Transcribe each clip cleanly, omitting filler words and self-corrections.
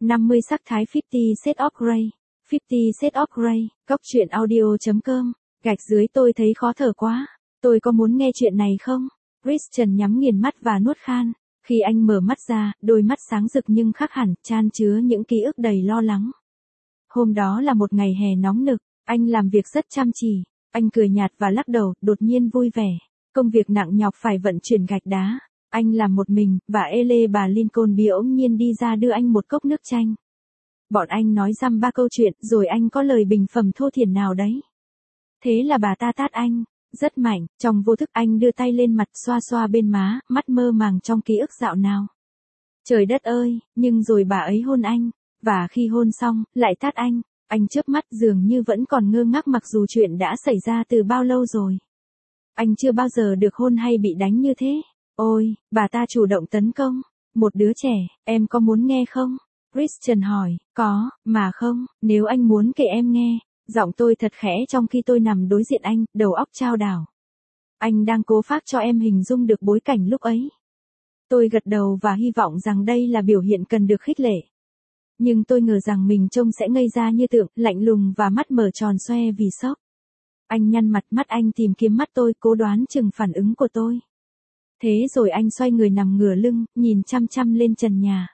50 sắc thái 50 Shades of Grey. 50 Shades of Grey. Góc truyện audio.com. Gạch dưới tôi thấy khó thở quá. Tôi có muốn nghe chuyện này không? Christian nhắm nghiền mắt và nuốt khan. Khi anh mở mắt ra, đôi mắt sáng rực nhưng khác hẳn, chan chứa những ký ức đầy lo lắng. Hôm đó là một ngày hè nóng nực, anh làm việc rất chăm chỉ. Anh cười nhạt và lắc đầu, đột nhiên vui vẻ. Công việc nặng nhọc phải vận chuyển gạch đá. Anh làm một mình, và Ele bà Lincoln bỗng nhiên đi ra đưa anh một cốc nước chanh. Bọn anh nói dăm ba câu chuyện, rồi anh có lời bình phẩm thô thiển nào đấy. Thế là bà ta tát anh, rất mạnh, trong vô thức anh đưa tay lên mặt xoa xoa bên má, mắt mơ màng trong ký ức dạo nào. Trời đất ơi, nhưng rồi bà ấy hôn anh, và khi hôn xong, lại tát anh chớp mắt dường như vẫn còn ngơ ngác mặc dù chuyện đã xảy ra từ bao lâu rồi. Anh chưa bao giờ được hôn hay bị đánh như thế. Ôi, bà ta chủ động tấn công. Một đứa trẻ, em có muốn nghe không? Christian hỏi, có, mà không, nếu anh muốn kể em nghe. Giọng tôi thật khẽ trong khi tôi nằm đối diện anh, đầu óc chao đảo. Anh đang cố phác cho em hình dung được bối cảnh lúc ấy. Tôi gật đầu và hy vọng rằng đây là biểu hiện cần được khích lệ. Nhưng tôi ngờ rằng mình trông sẽ ngây ra như tượng, lạnh lùng và mắt mở tròn xoe vì sốc. Anh nhăn mặt, mắt anh tìm kiếm mắt tôi, cố đoán chừng phản ứng của tôi. Thế rồi anh xoay người nằm ngửa lưng, nhìn chăm chăm lên trần nhà.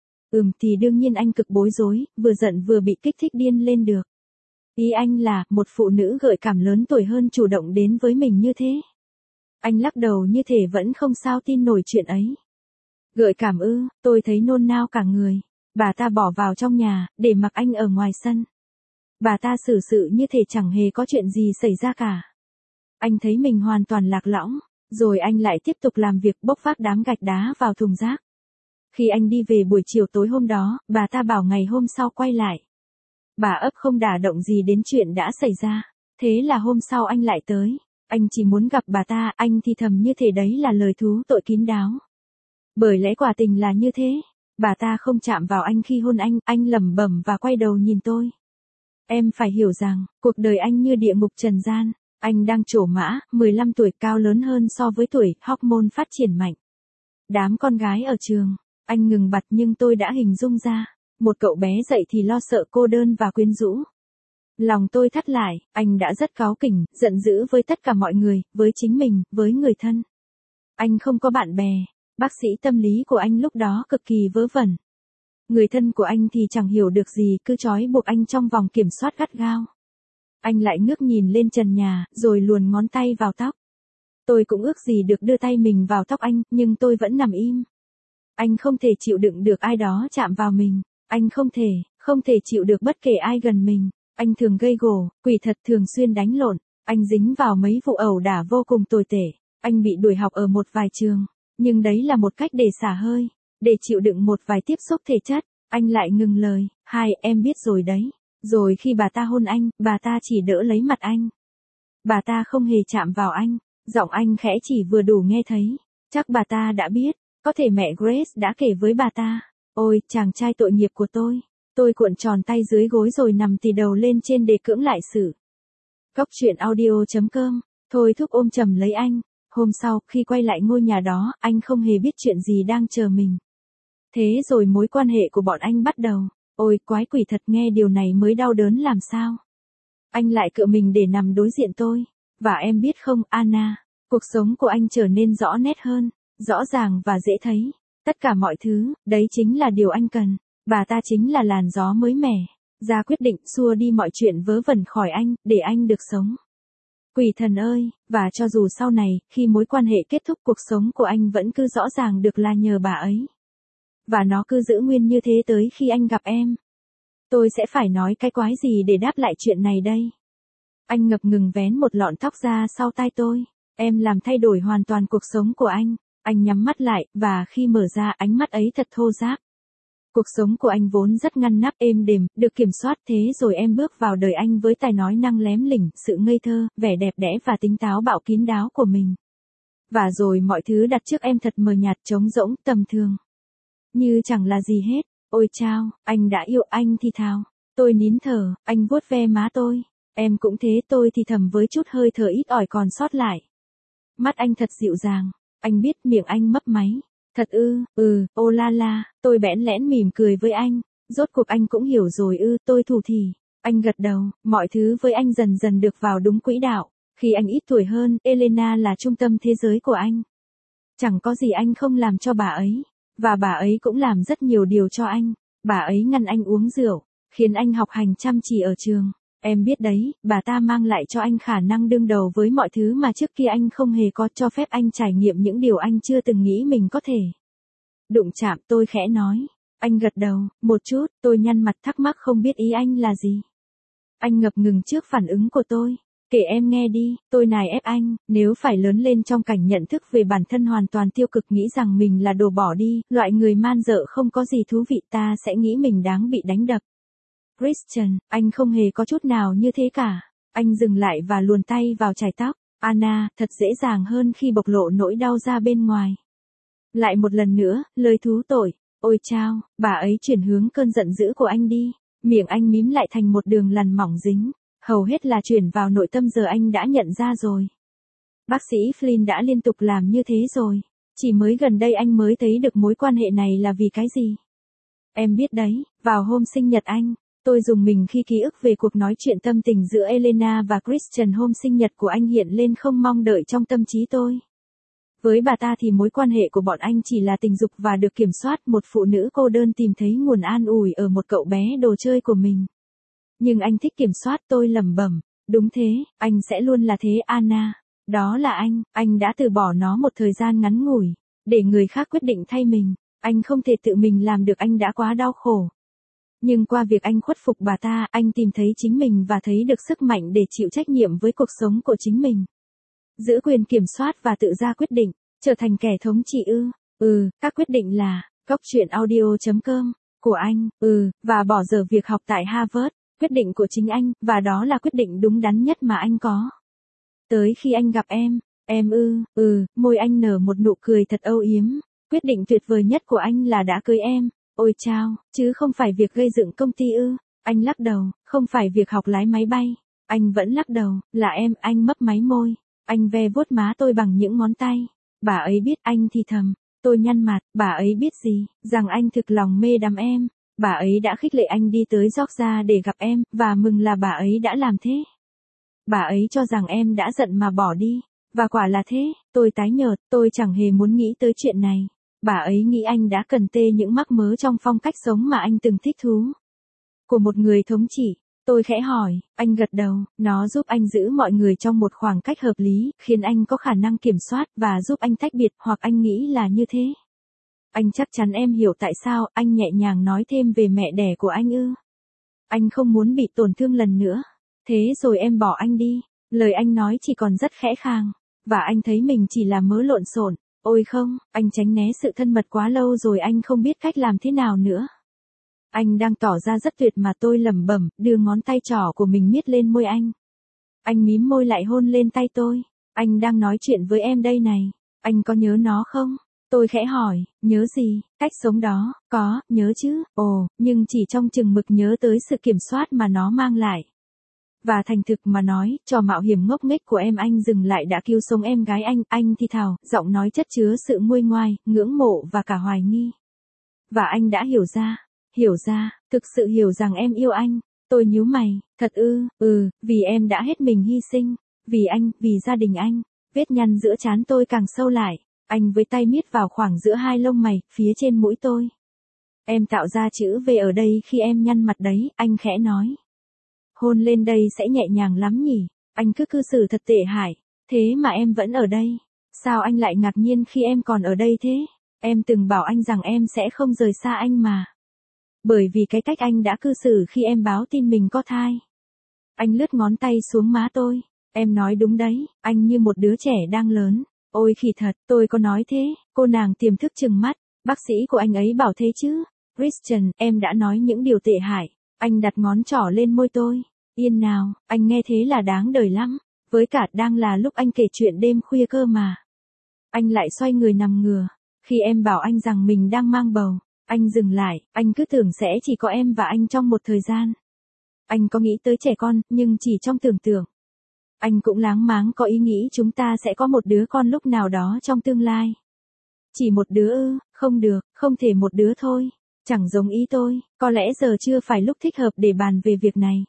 Thì đương nhiên anh cực bối rối, vừa giận vừa bị kích thích điên lên được. Ý anh là, một phụ nữ gợi cảm lớn tuổi hơn chủ động đến với mình như thế. Anh lắc đầu như thể vẫn không sao tin nổi chuyện ấy. Gợi cảm ư, tôi thấy nôn nao cả người. Bà ta bỏ vào trong nhà, để mặc anh ở ngoài sân. Bà ta xử sự như thể chẳng hề có chuyện gì xảy ra cả. Anh thấy mình hoàn toàn lạc lõng, rồi anh lại tiếp tục làm việc bốc vác đám gạch đá vào thùng rác. Khi anh đi về buổi chiều tối hôm đó, bà ta bảo ngày hôm sau quay lại. Bà ấp không đả động gì đến chuyện đã xảy ra. Thế là hôm sau anh lại tới. Anh chỉ muốn gặp bà ta, anh thì thầm như thể đấy là lời thú tội kín đáo. Bởi lẽ quả tình là như thế. Bà ta không chạm vào anh khi hôn anh lẩm bẩm và quay đầu nhìn tôi. Em phải hiểu rằng, cuộc đời anh như địa ngục trần gian. Anh đang trổ mã, 15 tuổi, cao lớn hơn so với tuổi, hormone phát triển mạnh. Đám con gái ở trường. Anh ngừng bặt nhưng tôi đã hình dung ra. Một cậu bé dậy thì lo sợ cô đơn và quyến rũ. Lòng tôi thắt lại, anh đã rất cáu kỉnh, giận dữ với tất cả mọi người, với chính mình, với người thân. Anh không có bạn bè. Bác sĩ tâm lý của anh lúc đó cực kỳ vớ vẩn. Người thân của anh thì chẳng hiểu được gì, cứ trói buộc anh trong vòng kiểm soát gắt gao. Anh lại ngước nhìn lên trần nhà, rồi luồn ngón tay vào tóc. Tôi cũng ước gì được đưa tay mình vào tóc anh, nhưng tôi vẫn nằm im. Anh không thể chịu đựng được ai đó chạm vào mình. Anh không thể chịu được bất kể ai gần mình. Anh thường gây gổ, quỷ thật, thường xuyên đánh lộn. Anh dính vào mấy vụ ẩu đả vô cùng tồi tệ. Anh bị đuổi học ở một vài trường. Nhưng đấy là một cách để xả hơi. Để chịu đựng một vài tiếp xúc thể chất. Anh lại ngừng lời. Em biết rồi đấy. Rồi khi bà ta hôn anh, bà ta chỉ đỡ lấy mặt anh. Bà ta không hề chạm vào anh. Giọng anh khẽ chỉ vừa đủ nghe thấy. Chắc bà ta đã biết. Có thể mẹ Grace đã kể với bà ta. Ôi, chàng trai tội nghiệp của tôi. Tôi cuộn tròn tay dưới gối rồi nằm tì đầu lên trên để cưỡng lại sự. Góc truyện audio.com. Thôi thúc ôm chầm lấy anh. Hôm sau, khi quay lại ngôi nhà đó, anh không hề biết chuyện gì đang chờ mình. Thế rồi mối quan hệ của bọn anh bắt đầu. Ôi, quái quỷ thật, nghe điều này mới đau đớn làm sao. Anh lại cựa mình để nằm đối diện tôi. Và em biết không, Anna, cuộc sống của anh trở nên rõ nét hơn, rõ ràng và dễ thấy. Tất cả mọi thứ, đấy chính là điều anh cần. Bà ta chính là làn gió mới mẻ. Ra quyết định xua đi mọi chuyện vớ vẩn khỏi anh, để anh được sống. Quỷ thần ơi, và cho dù sau này, khi mối quan hệ kết thúc, cuộc sống của anh vẫn cứ rõ ràng được là nhờ bà ấy. Và nó cứ giữ nguyên như thế tới khi anh gặp em. Tôi sẽ phải nói cái quái gì để đáp lại chuyện này đây? Anh ngập ngừng vén một lọn tóc ra sau tai tôi. Em làm thay đổi hoàn toàn cuộc sống của anh. Anh nhắm mắt lại, và khi mở ra, ánh mắt ấy thật thô ráp. Cuộc sống của anh vốn rất ngăn nắp, êm đềm, được kiểm soát, thế rồi em bước vào đời anh với tài nói năng lém lỉnh, sự ngây thơ, vẻ đẹp đẽ và tính táo bạo kín đáo của mình. Và rồi mọi thứ đặt trước em thật mờ nhạt, trống rỗng, tầm thường. Như chẳng là gì hết. Ôi chao, anh đã yêu, anh thì thào. Tôi nín thở, anh vuốt ve má tôi. Em cũng thế, tôi thì thầm với chút hơi thở ít ỏi còn sót lại. Mắt anh thật dịu dàng. Anh biết, miệng anh mấp máy. Thật ư, ô la la, tôi bẽn lẽn mỉm cười với anh. Rốt cuộc anh cũng hiểu rồi ư, tôi thủ thỉ. Anh gật đầu, mọi thứ với anh dần dần được vào đúng quỹ đạo. Khi anh ít tuổi hơn, Elena là trung tâm thế giới của anh. Chẳng có gì anh không làm cho bà ấy. Và bà ấy cũng làm rất nhiều điều cho anh. Bà ấy ngăn anh uống rượu, khiến anh học hành chăm chỉ ở trường. Em biết đấy, bà ta mang lại cho anh khả năng đương đầu với mọi thứ mà trước kia anh không hề có, cho phép anh trải nghiệm những điều anh chưa từng nghĩ mình có thể. Đụng chạm, tôi khẽ nói. Anh gật đầu, một chút, tôi nhăn mặt thắc mắc không biết ý anh là gì. Anh ngập ngừng trước phản ứng của tôi. Kể em nghe đi, tôi nài ép anh, nếu phải lớn lên trong cảnh nhận thức về bản thân hoàn toàn tiêu cực, nghĩ rằng mình là đồ bỏ đi, loại người man dợ không có gì thú vị, ta sẽ nghĩ mình đáng bị đánh đập. Christian, anh không hề có chút nào như thế cả. Anh dừng lại và luồn tay vào chải tóc. Anna, thật dễ dàng hơn khi bộc lộ nỗi đau ra bên ngoài. Lại một lần nữa, lời thú tội. Ôi chao, bà ấy chuyển hướng cơn giận dữ của anh đi. Miệng anh mím lại thành một đường lằn mỏng dính. Hầu hết là chuyển vào nội tâm, giờ anh đã nhận ra rồi. Bác sĩ Flynn đã liên tục làm như thế rồi. Chỉ mới gần đây anh mới thấy được mối quan hệ này là vì cái gì. Em biết đấy, vào hôm sinh nhật anh, tôi dùng mình khi ký ức về cuộc nói chuyện tâm tình giữa Elena và Christian hôm sinh nhật của anh hiện lên không mong đợi trong tâm trí tôi. Với bà ta thì mối quan hệ của bọn anh chỉ là tình dục và được kiểm soát, một phụ nữ cô đơn tìm thấy nguồn an ủi ở một cậu bé đồ chơi của mình. Nhưng anh thích kiểm soát, tôi lẩm bẩm. Đúng thế, anh sẽ luôn là thế Anna. Đó là anh đã từ bỏ nó một thời gian ngắn ngủi, để người khác quyết định thay mình. Anh không thể tự mình làm được, anh đã quá đau khổ. Nhưng qua việc anh khuất phục bà ta, anh tìm thấy chính mình và thấy được sức mạnh để chịu trách nhiệm với cuộc sống của chính mình. Giữ quyền kiểm soát và tự ra quyết định, trở thành kẻ thống trị ư. Các quyết định là, gocchuyenaudio.com, của anh, và bỏ dở việc học tại Harvard, quyết định của chính anh, và đó là quyết định đúng đắn nhất mà anh có. Tới khi anh gặp em môi anh nở một nụ cười thật âu yếm, quyết định tuyệt vời nhất của anh là đã cưới em. Ôi chao, chứ không phải việc gây dựng công ty ư? Anh lắc đầu, không phải việc học lái máy bay. Anh vẫn lắc đầu, là em, anh mấp máy môi. Anh ve vuốt má tôi bằng những ngón tay. Bà ấy biết, anh thì thầm. Tôi nhăn mặt, bà ấy biết gì, rằng anh thực lòng mê đắm em. Bà ấy đã khích lệ anh đi tới Georgia để gặp em, và mừng là bà ấy đã làm thế. Bà ấy cho rằng em đã giận mà bỏ đi. Và quả là thế, tôi tái nhợt, tôi chẳng hề muốn nghĩ tới chuyện này. Bà ấy nghĩ anh đã cần tê những mắc mớ trong phong cách sống mà anh từng thích thú. Của một người thống trị, tôi khẽ hỏi, anh gật đầu, nó giúp anh giữ mọi người trong một khoảng cách hợp lý, khiến anh có khả năng kiểm soát và giúp anh tách biệt, hoặc anh nghĩ là như thế. Anh chắc chắn em hiểu tại sao, anh nhẹ nhàng nói thêm về mẹ đẻ của anh ư. Anh không muốn bị tổn thương lần nữa. Thế rồi em bỏ anh đi. Lời anh nói chỉ còn rất khẽ khàng. Và anh thấy mình chỉ là mớ lộn xộn. Ôi không, anh tránh né sự thân mật quá lâu rồi, anh không biết cách làm thế nào nữa. Anh đang tỏ ra rất tuyệt mà, tôi lẩm bẩm, đưa ngón tay trỏ của mình miết lên môi anh. Anh mím môi lại hôn lên tay tôi. Anh đang nói chuyện với em đây này. Anh có nhớ nó không? Tôi khẽ hỏi, nhớ gì? Cách sống đó, có, nhớ chứ, nhưng chỉ trong chừng mực nhớ tới sự kiểm soát mà nó mang lại. Và thành thực mà nói, trò mạo hiểm ngốc nghếch của em anh dừng lại đã cứu sống em gái anh thì thào, giọng nói chất chứa sự nguôi ngoai, ngưỡng mộ và cả hoài nghi. Và anh đã hiểu ra, thực sự hiểu rằng em yêu anh. Tôi nhíu mày, thật vì em đã hết mình hy sinh, vì anh, vì gia đình anh. Vết nhăn giữa trán tôi càng sâu lại, anh với tay miết vào khoảng giữa hai lông mày, phía trên mũi tôi. Em tạo ra chữ V ở đây khi em nhăn mặt đấy, anh khẽ nói. Hôn lên đây sẽ nhẹ nhàng lắm nhỉ, anh cứ cư xử thật tệ hại, thế mà em vẫn ở đây. Sao anh lại ngạc nhiên khi em còn ở đây thế? Em từng bảo anh rằng em sẽ không rời xa anh mà. Bởi vì cái cách anh đã cư xử khi em báo tin mình có thai. Anh lướt ngón tay xuống má tôi. Em nói đúng đấy, anh như một đứa trẻ đang lớn. Ôi khỉ thật, tôi có nói thế, cô nàng tiềm thức trừng mắt. Bác sĩ của anh ấy bảo thế chứ. Christian, em đã nói những điều tệ hại. Anh đặt ngón trỏ lên môi tôi. Yên nào, anh nghe thế là đáng đời lắm. Với cả đang là lúc anh kể chuyện đêm khuya cơ mà. Anh lại xoay người nằm ngửa. Khi em bảo anh rằng mình đang mang bầu, anh dừng lại, anh cứ tưởng sẽ chỉ có em và anh trong một thời gian. Anh có nghĩ tới trẻ con, nhưng chỉ trong tưởng tượng. Anh cũng láng máng có ý nghĩ chúng ta sẽ có một đứa con lúc nào đó trong tương lai. Chỉ một đứa không được, không thể một đứa thôi. Chẳng giống ý tôi, có lẽ giờ chưa phải lúc thích hợp để bàn về việc này.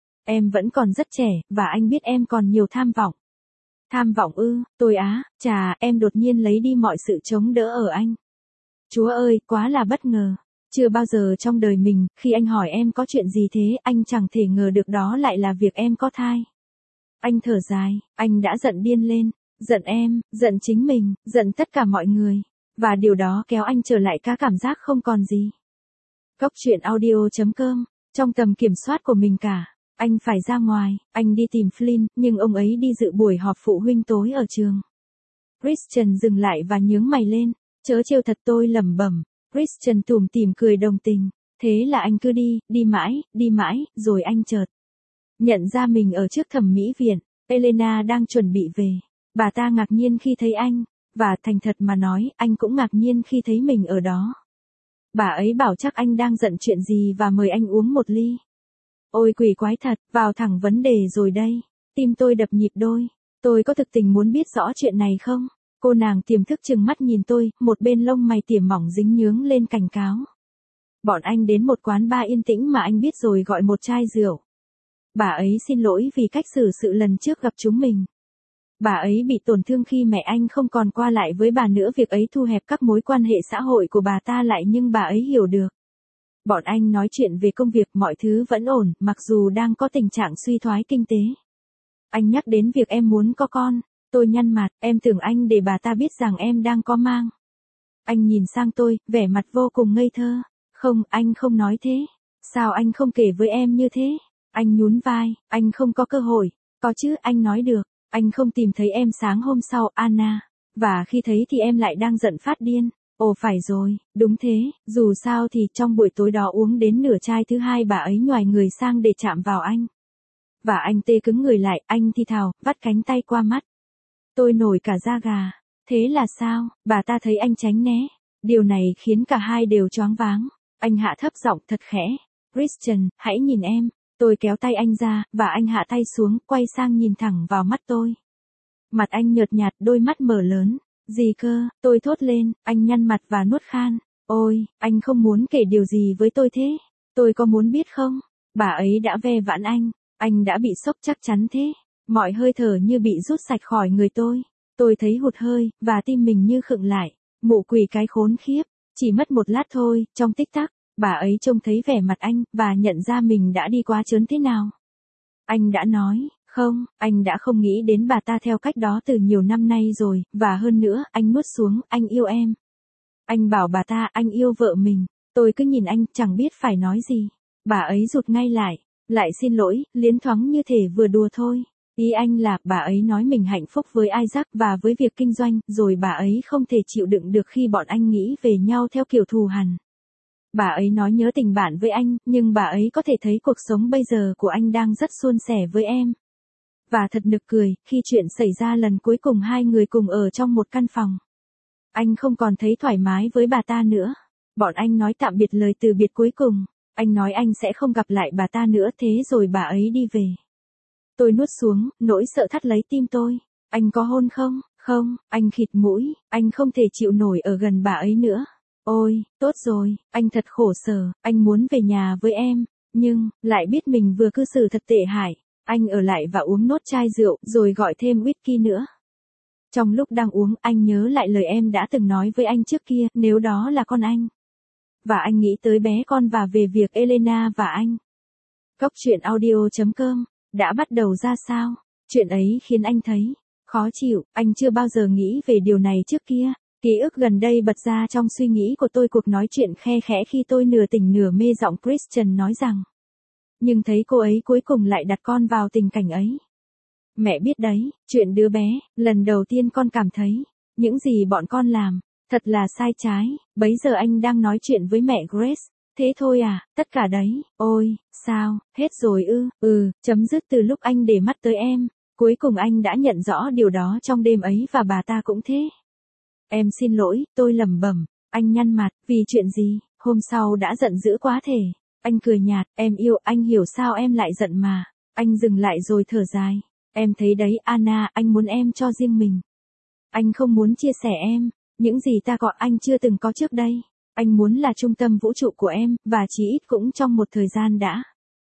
Em vẫn còn rất trẻ, và anh biết em còn nhiều tham vọng. Tham vọng ư, tôi á, chà, em đột nhiên lấy đi mọi sự chống đỡ ở anh. Chúa ơi, quá là bất ngờ. Chưa bao giờ trong đời mình, khi anh hỏi em có chuyện gì thế, anh chẳng thể ngờ được đó lại là việc em có thai. Anh thở dài, anh đã giận điên lên, giận em, giận chính mình, giận tất cả mọi người. Và điều đó kéo anh trở lại cả cảm giác không còn gì. Cốc truyện audio.com, trong tầm kiểm soát của mình cả. Anh phải ra ngoài, anh đi tìm Flynn, nhưng ông ấy đi dự buổi họp phụ huynh tối ở trường. Christian dừng lại và nhướng mày lên, chớ trêu thật, tôi lẩm bẩm. Christian tủm tỉm cười đồng tình, thế là anh cứ đi mãi, rồi anh chợt nhận ra mình ở trước thẩm mỹ viện. Elena đang chuẩn bị về. Bà ta ngạc nhiên khi thấy anh, và thành thật mà nói, anh cũng ngạc nhiên khi thấy mình ở đó. Bà ấy bảo chắc anh đang giận chuyện gì và mời anh uống một ly. Ôi quỷ quái thật, vào thẳng vấn đề rồi đây. Tim tôi đập nhịp đôi. Tôi có thực tình muốn biết rõ chuyện này không? Cô nàng tiềm thức trừng mắt nhìn tôi, một bên lông mày tỉa mỏng dính nhướng lên cảnh cáo. Bọn anh đến một quán bar yên tĩnh mà anh biết rồi, gọi một chai rượu. Bà ấy xin lỗi vì cách xử sự lần trước gặp chúng mình. Bà ấy bị tổn thương khi mẹ anh không còn qua lại với bà nữa, việc ấy thu hẹp các mối quan hệ xã hội của bà ta lại, nhưng bà ấy hiểu được. Bọn anh nói chuyện về công việc, mọi thứ vẫn ổn, mặc dù đang có tình trạng suy thoái kinh tế. Anh nhắc đến việc em muốn có con. Tôi nhăn mặt, em tưởng anh để bà ta biết rằng em đang có mang. Anh nhìn sang tôi, vẻ mặt vô cùng ngây thơ. Không, anh không nói thế. Sao anh không kể với em như thế? Anh nhún vai, anh không có cơ hội. Có chứ, anh nói được. Anh không tìm thấy em sáng hôm sau, Anna. Và khi thấy thì em lại đang giận phát điên. Ồ phải rồi, đúng thế, dù sao thì trong buổi tối đó uống đến nửa chai thứ hai, bà ấy nhoài người sang để chạm vào anh. Và anh tê cứng người lại, anh thì thào, vắt cánh tay qua mắt. Tôi nổi cả da gà. Thế là sao? Bà ta thấy anh tránh né. Điều này khiến cả hai đều choáng váng. Anh hạ thấp giọng thật khẽ. Christian, hãy nhìn em. Tôi kéo tay anh ra, và anh hạ tay xuống, quay sang nhìn thẳng vào mắt tôi. Mặt anh nhợt nhạt, đôi mắt mở lớn. Gì cơ? Tôi thốt lên, anh nhăn mặt và nuốt khan. Ôi, anh không muốn kể điều gì với tôi thế? Tôi có muốn biết không? Bà ấy đã ve vãn anh đã bị sốc chắc chắn thế. Mọi hơi thở như bị rút sạch khỏi người tôi. Tôi thấy hụt hơi, và tim mình như khựng lại. Mụ quỷ cái khốn khiếp. Chỉ mất một lát thôi, trong tích tắc, bà ấy trông thấy vẻ mặt anh, và nhận ra mình đã đi quá trớn thế nào. Anh đã nói, không, anh đã không nghĩ đến bà ta theo cách đó từ nhiều năm nay rồi, và hơn nữa, anh nuốt xuống, anh yêu em. Anh bảo bà ta, anh yêu vợ mình. Tôi cứ nhìn anh, chẳng biết phải nói gì. Bà ấy rụt ngay lại xin lỗi, liến thoáng như thể vừa đùa thôi. Ý anh là, bà ấy nói mình hạnh phúc với Isaac và với việc kinh doanh, rồi bà ấy không thể chịu đựng được khi bọn anh nghĩ về nhau theo kiểu thù hằn. Bà ấy nói nhớ tình bạn với anh, nhưng bà ấy có thể thấy cuộc sống bây giờ của anh đang rất suôn sẻ với em. Và thật nực cười, khi chuyện xảy ra lần cuối cùng hai người cùng ở trong một căn phòng. Anh không còn thấy thoải mái với bà ta nữa. Bọn anh nói tạm biệt, lời từ biệt cuối cùng. Anh nói anh sẽ không gặp lại bà ta nữa, thế rồi bà ấy đi về. Tôi nuốt xuống, nỗi sợ thắt lấy tim tôi. Anh có hôn không? Không, anh khịt mũi, anh không thể chịu nổi ở gần bà ấy nữa. Ôi, tốt rồi, anh thật khổ sở, anh muốn về nhà với em, nhưng, lại biết mình vừa cư xử thật tệ hại. Anh ở lại và uống nốt chai rượu, rồi gọi thêm whisky nữa. Trong lúc đang uống, anh nhớ lại lời em đã từng nói với anh trước kia, nếu đó là con anh. Và anh nghĩ tới bé con và về việc Elena và anh. Cốc truyện audio.com đã bắt đầu ra sao? Chuyện ấy khiến anh thấy khó chịu, anh chưa bao giờ nghĩ về điều này trước kia. Ký ức gần đây bật ra trong suy nghĩ của tôi, cuộc nói chuyện khe khẽ khi tôi nửa tỉnh nửa mê, giọng Christian nói rằng. Nhưng thấy cô ấy cuối cùng lại đặt con vào tình cảnh ấy. Mẹ biết đấy, chuyện đứa bé, lần đầu tiên con cảm thấy, những gì bọn con làm, thật là sai trái. Bấy giờ anh đang nói chuyện với mẹ Grace. Thế thôi à, tất cả đấy, ôi, sao, hết rồi ư, chấm dứt từ lúc anh để mắt tới em. Cuối cùng anh đã nhận rõ điều đó trong đêm ấy, và bà ta cũng thế. Em xin lỗi, tôi lẩm bẩm. Anh nhăn mặt, vì chuyện gì? Hôm sau đã giận dữ quá thể. Anh cười nhạt, em yêu, anh hiểu sao em lại giận mà. Anh dừng lại rồi thở dài. Em thấy đấy Anna, anh muốn em cho riêng mình. Anh không muốn chia sẻ em. Những gì ta gọi anh chưa từng có trước đây. Anh muốn là trung tâm vũ trụ của em, và chí ít cũng trong một thời gian đã.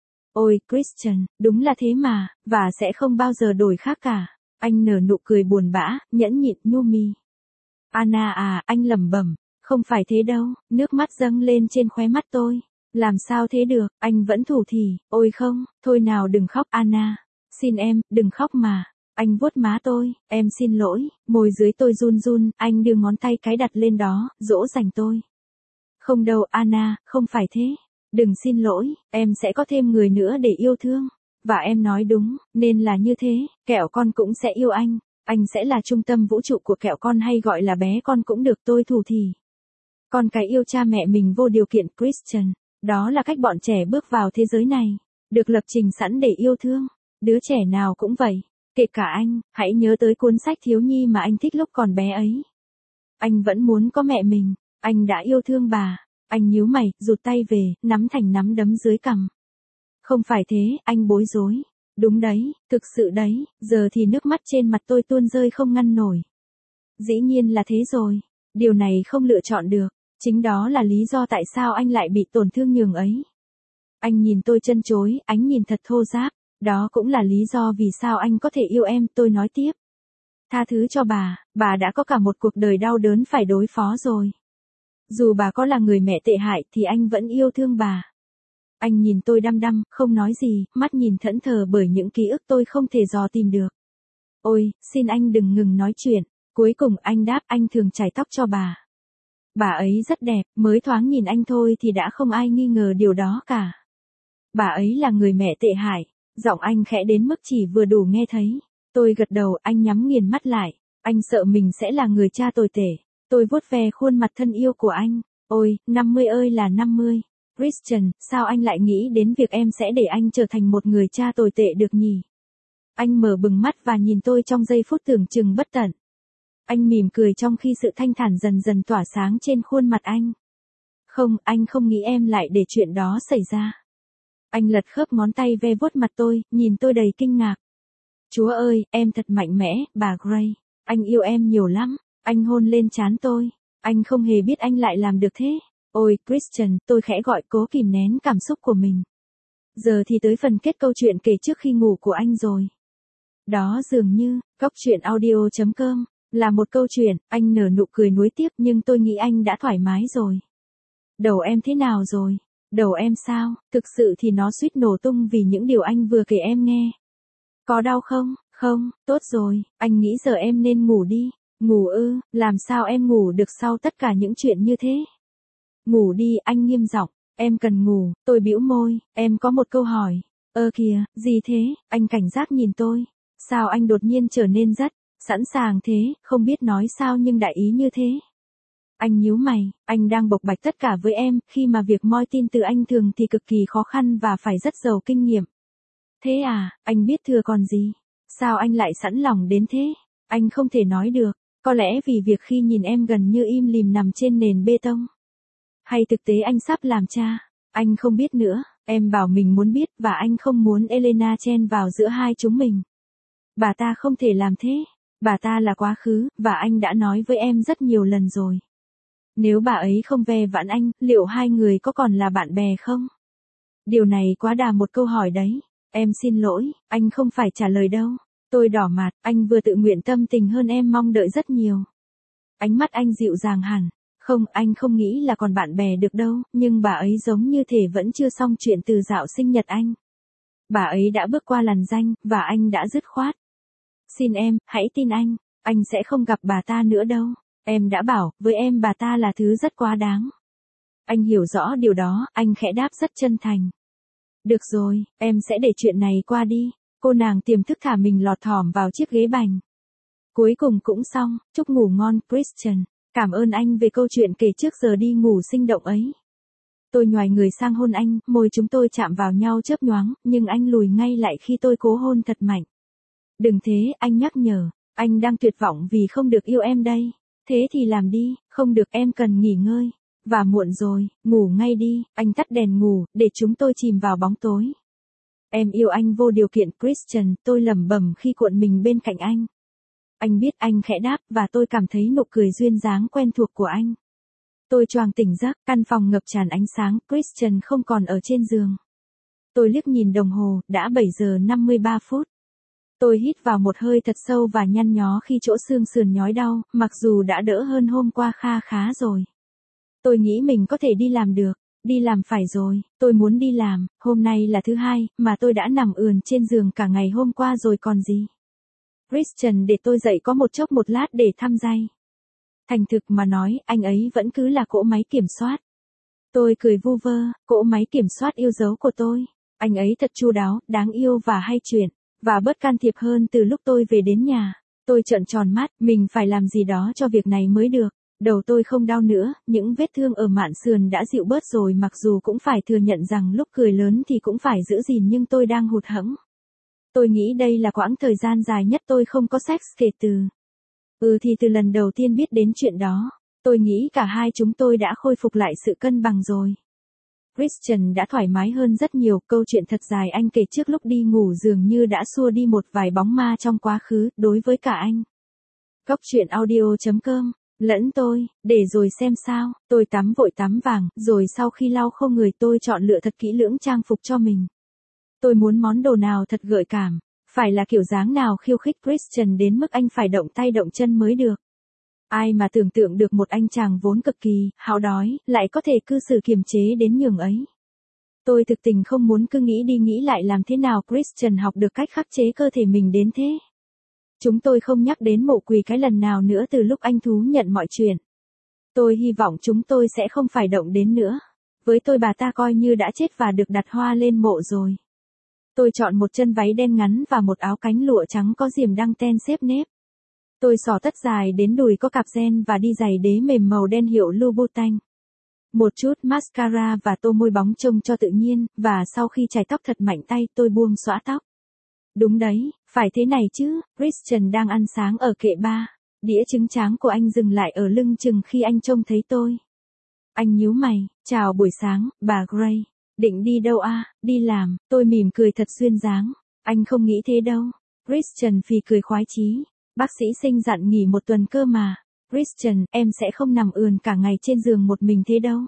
Ôi, Christian, đúng là thế mà, và sẽ không bao giờ đổi khác cả. Anh nở nụ cười buồn bã, nhẫn nhịn nhu mì. Anna à, anh lẩm bẩm, không phải thế đâu, nước mắt dâng lên trên khóe mắt tôi. Làm sao thế được, anh vẫn thủ thỉ, ôi không, thôi nào đừng khóc Anna. Xin em, đừng khóc mà. Anh vuốt má tôi, em xin lỗi, môi dưới tôi run run, anh đưa ngón tay cái đặt lên đó, dỗ dành tôi. Không đâu Anna, không phải thế. Đừng xin lỗi, em sẽ có thêm người nữa để yêu thương. Và em nói đúng, nên là như thế, kẹo con cũng sẽ yêu anh sẽ là trung tâm vũ trụ của kẹo con hay gọi là bé con cũng được tôi thủ thỉ. Con cái yêu cha mẹ mình vô điều kiện Christian, đó là cách bọn trẻ bước vào thế giới này, được lập trình sẵn để yêu thương. Đứa trẻ nào cũng vậy, kể cả anh, hãy nhớ tới cuốn sách thiếu nhi mà anh thích lúc còn bé ấy. Anh vẫn muốn có mẹ mình, anh đã yêu thương bà. Anh nhíu mày, rụt tay về, nắm thành nắm đấm dưới cằm. Không phải thế, anh bối rối. Đúng đấy, thực sự đấy, giờ thì nước mắt trên mặt tôi tuôn rơi không ngăn nổi. Dĩ nhiên là thế rồi, điều này không lựa chọn được, chính đó là lý do tại sao anh lại bị tổn thương nhường ấy. Anh nhìn tôi chân chối, ánh nhìn thật thô ráp, đó cũng là lý do vì sao anh có thể yêu em, tôi nói tiếp. Tha thứ cho bà đã có cả một cuộc đời đau đớn phải đối phó rồi. Dù bà có là người mẹ tệ hại thì anh vẫn yêu thương bà. Anh nhìn tôi đăm đăm, không nói gì, mắt nhìn thẫn thờ bởi những ký ức tôi không thể dò tìm được. Ôi, xin anh đừng ngừng nói chuyện. Cuối cùng anh đáp anh thường chải tóc cho bà. Bà ấy rất đẹp, mới thoáng nhìn anh thôi thì đã không ai nghi ngờ điều đó cả. Bà ấy là người mẹ tệ hại. Giọng anh khẽ đến mức chỉ vừa đủ nghe thấy. Tôi gật đầu, anh nhắm nghiền mắt lại. Anh sợ mình sẽ là người cha tồi tệ. Tôi vuốt ve khuôn mặt thân yêu của anh. Ôi, 50 ơi là 50. Christian, sao anh lại nghĩ đến việc em sẽ để anh trở thành một người cha tồi tệ được nhỉ? Anh mở bừng mắt và nhìn tôi trong giây phút tưởng chừng bất tận. Anh mỉm cười trong khi sự thanh thản dần dần tỏa sáng trên khuôn mặt anh. Không, anh không nghĩ em lại để chuyện đó xảy ra. Anh lật khớp ngón tay ve vuốt mặt tôi, nhìn tôi đầy kinh ngạc. Chúa ơi, em thật mạnh mẽ, bà Gray. Anh yêu em nhiều lắm. Anh hôn lên trán tôi. Anh không hề biết anh lại làm được thế. Ôi, Christian, tôi khẽ gọi cố kìm nén cảm xúc của mình. Giờ thì tới phần kết câu chuyện kể trước khi ngủ của anh rồi. Đó dường như, góc chuyện audio.com, là một câu chuyện, anh nở nụ cười nuối tiếc nhưng tôi nghĩ anh đã thoải mái rồi. Đầu em thế nào rồi? Đầu em sao? Thực sự thì nó suýt nổ tung vì những điều anh vừa kể em nghe. Có đau không? Không, tốt rồi, anh nghĩ giờ em nên ngủ đi. Ngủ ư, làm sao em ngủ được sau tất cả những chuyện như thế? Ngủ đi, anh nghiêm giọng, em cần ngủ, tôi bĩu môi, em có một câu hỏi. Kìa, gì thế? Anh cảnh giác nhìn tôi. Sao anh đột nhiên trở nên rất sẵn sàng thế, không biết nói sao nhưng đại ý như thế. Anh nhíu mày, anh đang bộc bạch tất cả với em, khi mà việc moi tin từ anh thường thì cực kỳ khó khăn và phải rất giàu kinh nghiệm. Thế à, anh biết thừa còn gì? Sao anh lại sẵn lòng đến thế? Anh không thể nói được, có lẽ vì việc khi nhìn em gần như im lìm nằm trên nền bê tông. Hay thực tế anh sắp làm cha? Anh không biết nữa, em bảo mình muốn biết và anh không muốn Elena chen vào giữa hai chúng mình. Bà ta không thể làm thế, bà ta là quá khứ, và anh đã nói với em rất nhiều lần rồi. Nếu bà ấy không ve vãn anh, liệu hai người có còn là bạn bè không? Điều này quá đà một câu hỏi đấy. Em xin lỗi, anh không phải trả lời đâu. Tôi đỏ mặt, anh vừa tự nguyện tâm tình hơn em mong đợi rất nhiều. Ánh mắt anh dịu dàng hẳn. Không, anh không nghĩ là còn bạn bè được đâu, nhưng bà ấy giống như thể vẫn chưa xong chuyện từ dạo sinh nhật anh. Bà ấy đã bước qua làn ranh, và anh đã dứt khoát. Xin em, hãy tin anh sẽ không gặp bà ta nữa đâu. Em đã bảo, với em bà ta là thứ rất quá đáng. Anh hiểu rõ điều đó, anh khẽ đáp rất chân thành. Được rồi, em sẽ để chuyện này qua đi. Cô nàng tiềm thức thả mình lọt thỏm vào chiếc ghế bành. Cuối cùng cũng xong, chúc ngủ ngon, Christian. Cảm ơn anh về câu chuyện kể trước giờ đi ngủ sinh động ấy. Tôi nhoài người sang hôn anh, môi chúng tôi chạm vào nhau chớp nhoáng, nhưng anh lùi ngay lại khi tôi cố hôn thật mạnh. Đừng thế, anh nhắc nhở, anh đang tuyệt vọng vì không được yêu em đây. Thế thì làm đi, không được em cần nghỉ ngơi. Và muộn rồi, ngủ ngay đi, anh tắt đèn ngủ, để chúng tôi chìm vào bóng tối. Em yêu anh vô điều kiện Christian, tôi lẩm bẩm khi cuộn mình bên cạnh anh. Anh biết anh khẽ đáp và tôi cảm thấy nụ cười duyên dáng quen thuộc của anh. Tôi choàng tỉnh giấc, căn phòng ngập tràn ánh sáng, Christian không còn ở trên giường. Tôi liếc nhìn đồng hồ, đã 7 giờ 53 phút. Tôi hít vào một hơi thật sâu và nhăn nhó khi chỗ xương sườn nhói đau, mặc dù đã đỡ hơn hôm qua khá rồi. Tôi nghĩ mình có thể đi làm được. Đi làm phải rồi, tôi muốn đi làm, hôm nay là thứ hai, mà tôi đã nằm ườn trên giường cả ngày hôm qua rồi còn gì. Christian để tôi dậy có một chốc một lát để thăm dây. Thành thực mà nói, anh ấy vẫn cứ là cỗ máy kiểm soát. Tôi cười vu vơ, cỗ máy kiểm soát yêu dấu của tôi. Anh ấy thật chu đáo, đáng yêu và hay chuyện, và bớt can thiệp hơn từ lúc tôi về đến nhà. Tôi trợn tròn mắt, mình phải làm gì đó cho việc này mới được. Đầu tôi không đau nữa, những vết thương ở mạn sườn đã dịu bớt rồi, mặc dù cũng phải thừa nhận rằng lúc cười lớn thì cũng phải giữ gìn, nhưng tôi đang hụt hẫng. Tôi nghĩ đây là quãng thời gian dài nhất tôi không có sex kể từ. Thì từ lần đầu tiên biết đến chuyện đó, tôi nghĩ cả hai chúng tôi đã khôi phục lại sự cân bằng rồi. Christian đã thoải mái hơn rất nhiều, câu chuyện thật dài anh kể trước lúc đi ngủ dường như đã xua đi một vài bóng ma trong quá khứ, đối với cả anh. Góc truyện audio.com Lẫn tôi, để rồi xem sao, tôi tắm vội tắm vàng, rồi sau khi lau khô người tôi chọn lựa thật kỹ lưỡng trang phục cho mình. Tôi muốn món đồ nào thật gợi cảm, phải là kiểu dáng nào khiêu khích Christian đến mức anh phải động tay động chân mới được. Ai mà tưởng tượng được một anh chàng vốn cực kỳ háo đói, lại có thể cư xử kiềm chế đến nhường ấy. Tôi thực tình không muốn cứ nghĩ đi nghĩ lại làm thế nào Christian học được cách khắc chế cơ thể mình đến thế. Chúng tôi không nhắc đến mộ quỳ cái lần nào nữa từ lúc anh thú nhận mọi chuyện. Tôi hy vọng chúng tôi sẽ không phải động đến nữa. Với tôi bà ta coi như đã chết và được đặt hoa lên mộ rồi. Tôi chọn một chân váy đen ngắn và một áo cánh lụa trắng có diềm đăng ten xếp nếp. Tôi xỏ tất dài đến đùi có cạp ren và đi giày đế mềm màu đen hiệu Louboutin. Một chút mascara và tô môi bóng trông cho tự nhiên, và sau khi chải tóc thật mạnh tay tôi buông xõa tóc. Đúng đấy, phải thế này chứ. Christian đang ăn sáng ở kệ ba. Đĩa trứng tráng của anh dừng lại ở lưng chừng khi anh trông thấy tôi. Anh nhíu mày, chào buổi sáng, bà Gray. Định đi đâu à? Đi làm. Tôi mỉm cười thật duyên dáng. Anh không nghĩ thế đâu. Christian phì cười khoái chí. Bác sĩ Sinh dặn nghỉ một tuần cơ mà. Christian, em sẽ không nằm ườn cả ngày trên giường một mình thế đâu.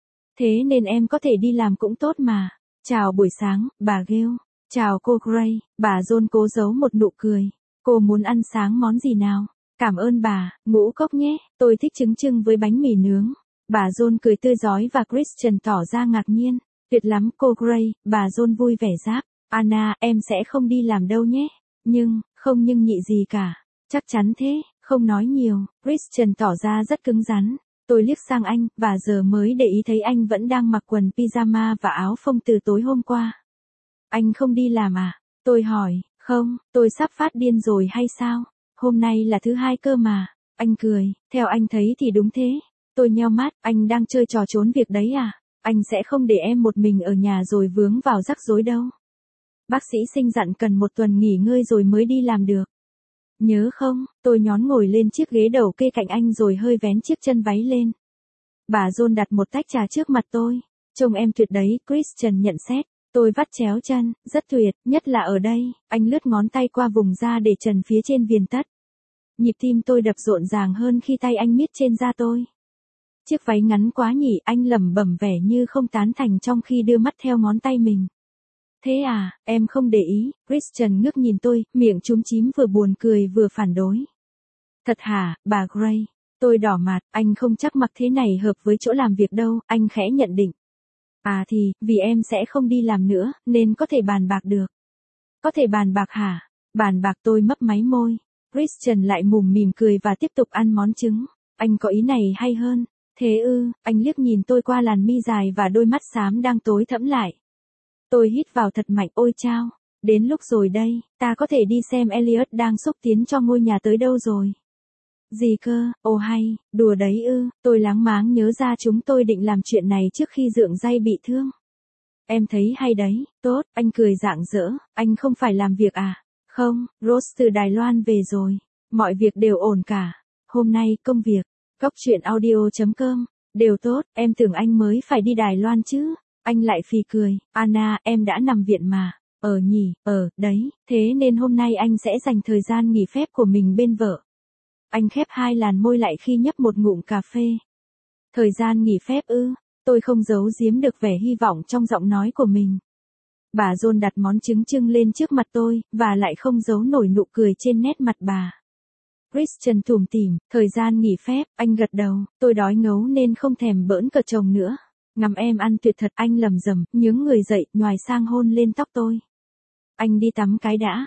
Thế nên em có thể đi làm cũng tốt mà. Chào buổi sáng, bà Gale. Chào cô Gray, bà John cố giấu một nụ cười. Cô muốn ăn sáng món gì nào? Cảm ơn bà, ngũ cốc nhé, tôi thích trứng trưng với bánh mì nướng. Bà John cười tươi rói và Christian tỏ ra ngạc nhiên. Tuyệt lắm cô Gray, bà John vui vẻ đáp. Anna, em sẽ không đi làm đâu nhé. Không nhưng nhị gì cả. Chắc chắn thế, không nói nhiều. Christian tỏ ra rất cứng rắn. Tôi liếc sang anh, và giờ mới để ý thấy anh vẫn đang mặc quần pyjama và áo phông từ tối hôm qua. Anh không đi làm à? Tôi hỏi, không, tôi sắp phát điên rồi hay sao? Hôm nay là thứ hai cơ mà. Anh cười, theo anh thấy thì đúng thế. Tôi nheo mắt, anh đang chơi trò trốn việc đấy à? Anh sẽ không để em một mình ở nhà rồi vướng vào rắc rối đâu. Bác sĩ Sinh dặn cần một tuần nghỉ ngơi rồi mới đi làm được. Nhớ không, tôi nhón ngồi lên chiếc ghế đầu kê cạnh anh rồi hơi vén chiếc chân váy lên. Bà John đặt một tách trà trước mặt tôi. Trông em tuyệt đấy, Christian nhận xét. Tôi vắt chéo chân, rất tuyệt, nhất là ở đây. Anh lướt ngón tay qua vùng da để trần phía trên viền tất. Nhịp tim tôi đập rộn ràng hơn khi tay anh miết trên da tôi. Chiếc váy ngắn quá nhỉ, anh lẩm bẩm vẻ như không tán thành trong khi đưa mắt theo ngón tay mình. Thế à, em không để ý. Christian ngước nhìn tôi, miệng chúm chím vừa buồn cười vừa phản đối. Thật hả, bà Gray? Tôi đỏ mặt, anh không chắc mặc thế này hợp với chỗ làm việc đâu, anh khẽ nhận định. À thì, vì em sẽ không đi làm nữa, nên có thể bàn bạc được. Có thể bàn bạc hả? Bàn bạc, tôi mấp máy môi. Christian lại mùm mỉm cười và tiếp tục ăn món trứng. Anh có ý này hay hơn. Thế ư, anh liếc nhìn tôi qua làn mi dài và đôi mắt xám đang tối thẫm lại. Tôi hít vào thật mạnh, ôi chao. Đến lúc rồi đây, ta có thể đi xem Elliot đang xúc tiến cho ngôi nhà tới đâu rồi. Gì cơ, ồ hay, đùa đấy ư, tôi láng máng nhớ ra chúng tôi định làm chuyện này trước khi Dượng Day bị thương. Em thấy hay đấy, tốt, anh cười rạng rỡ, anh không phải làm việc à? Không, Rose từ Đài Loan về rồi, mọi việc đều ổn cả. Hôm nay, công việc, góc truyện audio.com, đều tốt, em tưởng anh mới phải đi Đài Loan chứ. Anh lại phì cười, Anna, em đã nằm viện mà. Nhỉ, đấy, thế nên hôm nay anh sẽ dành thời gian nghỉ phép của mình bên vợ. Anh khép hai làn môi lại khi nhấp một ngụm cà phê. Thời gian nghỉ phép ư? Tôi không giấu giếm được vẻ hy vọng trong giọng nói của mình. Bà John đặt món trứng trưng lên trước mặt tôi, và lại không giấu nổi nụ cười trên nét mặt bà. Christian tủm tỉm, thời gian nghỉ phép, anh gật đầu, tôi đói ngấu nên không thèm bỡn cợt chồng nữa. Ngắm em ăn tuyệt thật, anh lầm rầm, nhướng người dậy, nhoài sang hôn lên tóc tôi. Anh đi tắm cái đã.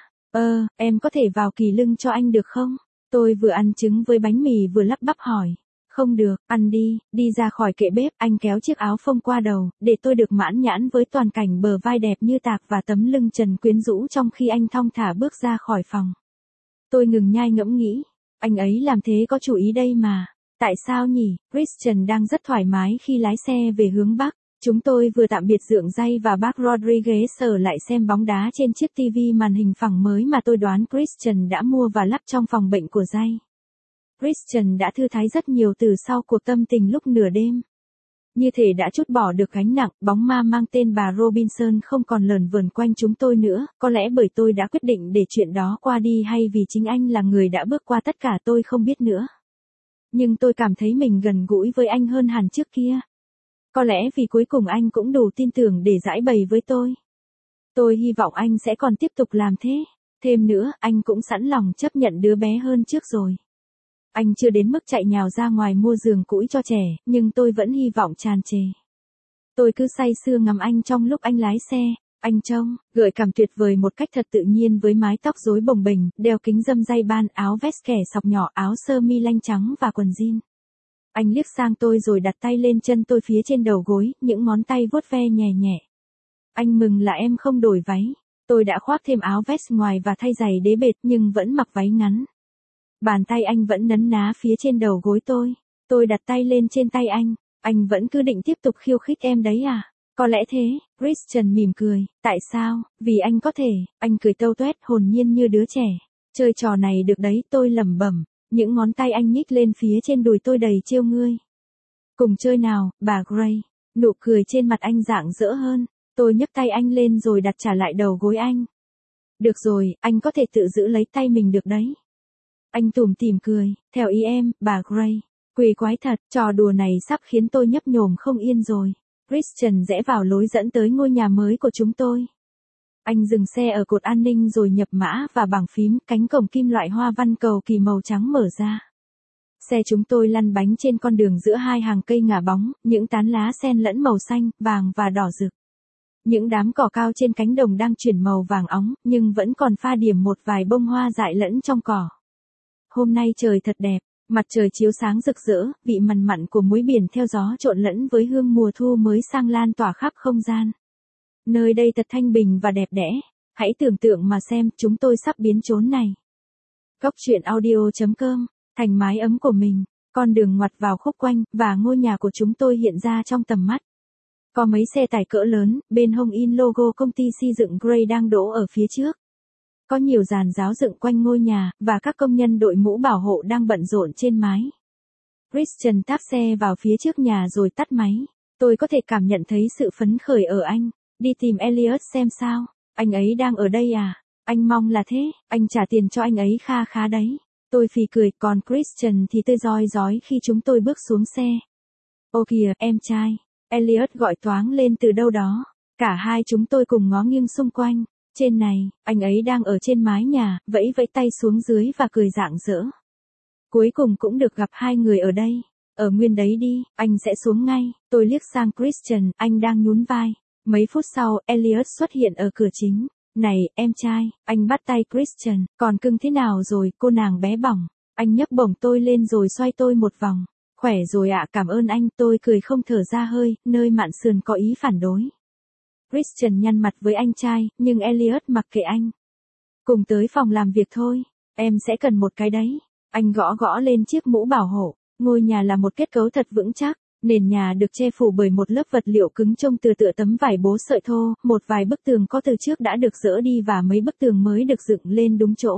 Em có thể vào kỳ lưng cho anh được không? Tôi vừa ăn trứng với bánh mì vừa lắp bắp hỏi. Không được, ăn đi, đi ra khỏi kệ bếp, anh kéo chiếc áo phông qua đầu, để tôi được mãn nhãn với toàn cảnh bờ vai đẹp như tạc và tấm lưng trần quyến rũ trong khi anh thong thả bước ra khỏi phòng. Tôi ngừng nhai ngẫm nghĩ, anh ấy làm thế có chủ ý đây mà. Tại sao nhỉ? Christian đang rất thoải mái khi lái xe về hướng Bắc. Chúng tôi vừa tạm biệt Dượng Day và bác Rodriguez ở lại xem bóng đá trên chiếc TV màn hình phẳng mới mà tôi đoán Christian đã mua và lắp trong phòng bệnh của Day. Christian đã thư thái rất nhiều từ sau cuộc tâm tình lúc nửa đêm. Như thể đã trút bỏ được gánh nặng, bóng ma mang tên bà Robinson không còn lởn vởn quanh chúng tôi nữa, có lẽ bởi tôi đã quyết định để chuyện đó qua đi hay vì chính anh là người đã bước qua tất cả tôi không biết nữa. Nhưng tôi cảm thấy mình gần gũi với anh hơn hẳn trước kia. Có lẽ vì cuối cùng anh cũng đủ tin tưởng để giải bày với tôi. Tôi hy vọng anh sẽ còn tiếp tục làm thế. Thêm nữa, anh cũng sẵn lòng chấp nhận đứa bé hơn trước rồi. Anh chưa đến mức chạy nhào ra ngoài mua giường cũi cho trẻ, nhưng tôi vẫn hy vọng tràn trề. Tôi cứ say sưa ngắm anh trong lúc anh lái xe. Anh trông gợi cảm tuyệt vời một cách thật tự nhiên với mái tóc rối bồng bềnh, đeo kính râm ray ban, áo vest kẻ sọc nhỏ, áo sơ mi lanh trắng và quần jean. Anh liếc sang tôi rồi đặt tay lên chân tôi phía trên đầu gối, những ngón tay vuốt ve nhẹ nhẹ. Anh mừng là em không đổi váy. Tôi đã khoác thêm áo vest ngoài và thay giày đế bệt nhưng vẫn mặc váy ngắn. Bàn tay anh vẫn nấn ná phía trên đầu gối tôi. Tôi đặt tay lên trên tay anh vẫn cứ định tiếp tục khiêu khích em đấy à? Có lẽ thế, Christian mỉm cười, tại sao? Vì anh có thể, anh cười tâu tuét hồn nhiên như đứa trẻ. Chơi trò này được đấy, tôi lẩm bẩm, những ngón tay anh nhích lên phía trên đùi tôi đầy trêu ngươi. Cùng chơi nào, bà Gray. Nụ cười trên mặt anh rạng rỡ hơn, tôi nhấc tay anh lên rồi đặt trả lại đầu gối anh. Được rồi, anh có thể tự giữ lấy tay mình được đấy. Anh tủm tỉm cười, theo ý em, bà Gray. Quỷ quái thật, trò đùa này sắp khiến tôi nhấp nhổm không yên rồi. Christian rẽ vào lối dẫn tới ngôi nhà mới của chúng tôi. Anh dừng xe ở cột an ninh rồi nhập mã và bảng phím, cánh cổng kim loại hoa văn cầu kỳ màu trắng mở ra. Xe chúng tôi lăn bánh trên con đường giữa hai hàng cây ngả bóng, những tán lá xen lẫn màu xanh, vàng và đỏ rực. Những đám cỏ cao trên cánh đồng đang chuyển màu vàng óng, nhưng vẫn còn pha điểm một vài bông hoa dại lẫn trong cỏ. Hôm nay trời thật đẹp, mặt trời chiếu sáng rực rỡ, vị mặn mặn của muối biển theo gió trộn lẫn với hương mùa thu mới sang lan tỏa khắp không gian. Nơi đây thật thanh bình và đẹp đẽ, hãy tưởng tượng mà xem, chúng tôi sắp biến chốn này. Góc truyện audio.com, thành mái ấm của mình, con đường ngoặt vào khúc quanh, và ngôi nhà của chúng tôi hiện ra trong tầm mắt. Có mấy xe tải cỡ lớn, bên hông in logo công ty xây dựng Gray đang đỗ ở phía trước. Có nhiều giàn giáo dựng quanh ngôi nhà, và các công nhân đội mũ bảo hộ đang bận rộn trên mái. Christian táp xe vào phía trước nhà rồi tắt máy. Tôi có thể cảm nhận thấy sự phấn khởi ở anh. Đi tìm Elliot xem sao. Anh ấy đang ở đây à? Anh mong là thế, anh trả tiền cho anh ấy kha khá đấy. Tôi phì cười, còn Christian thì tươi rói rói khi chúng tôi bước xuống xe. Ô kìa, em trai. Elliot gọi toáng lên từ đâu đó. Cả hai chúng tôi cùng ngó nghiêng xung quanh. Trên này, anh ấy đang ở trên mái nhà, vẫy vẫy tay xuống dưới và cười rạng rỡ. Cuối cùng cũng được gặp hai người ở đây. Ở nguyên đấy đi, anh sẽ xuống ngay. Tôi liếc sang Christian, anh đang nhún vai. Mấy phút sau, Elliot xuất hiện ở cửa chính. Này, em trai, anh bắt tay Christian, còn cưng thế nào rồi, cô nàng bé bỏng. Anh nhấc bổng tôi lên rồi xoay tôi một vòng. Khỏe rồi ạ, cảm ơn anh, tôi cười không thở ra hơi, nơi mạn sườn có ý phản đối. Christian nhăn mặt với anh trai, nhưng Elliot mặc kệ anh. Cùng tới phòng làm việc thôi, em sẽ cần một cái đấy. Anh gõ gõ lên chiếc mũ bảo hộ. Ngôi nhà là một kết cấu thật vững chắc. Nền nhà được che phủ bởi một lớp vật liệu cứng trông tựa tấm vải bố sợi thô, một vài bức tường có từ trước đã được dỡ đi và mấy bức tường mới được dựng lên đúng chỗ.